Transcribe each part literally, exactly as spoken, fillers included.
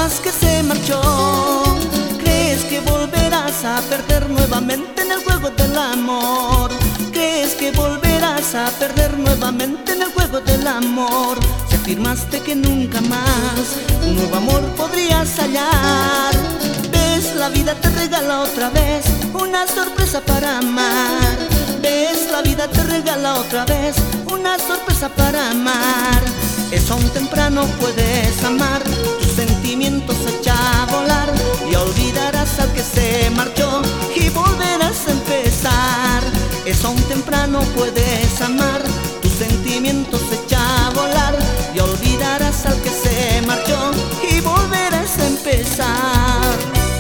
afirmas que se marchó, crees que volverás a perder nuevamente en el juego del amor. Crees que volverás a perder nuevamente en el juego del amor. Si afirmaste que nunca más un nuevo amor podrías hallar, ves, la vida te regala otra vez una sorpresa para amar. Ves, la vida te regala otra vez una sorpresa para amar. Es aún temprano, puedes amar, tus sentimientos se echan a volar y olvidarás al que se marchó y volverás a empezar. Es aún temprano, puedes amar, tus sentimientos se echan a volar y olvidarás al que se marchó y volverás a empezar.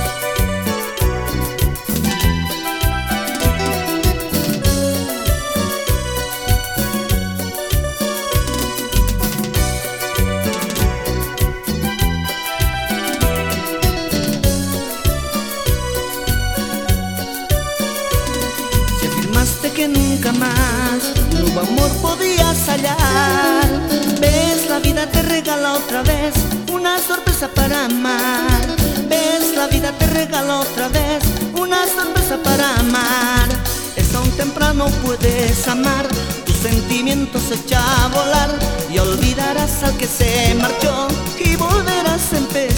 Que nunca más un nuevo amor podías hallar, ves, la vida te regala otra vez una sorpresa para amar. Ves, la vida te regala otra vez una sorpresa para amar. Es aún temprano, puedes amar, tus sentimientos se echan a volar y olvidarás al que se marchó y volverás a empezar.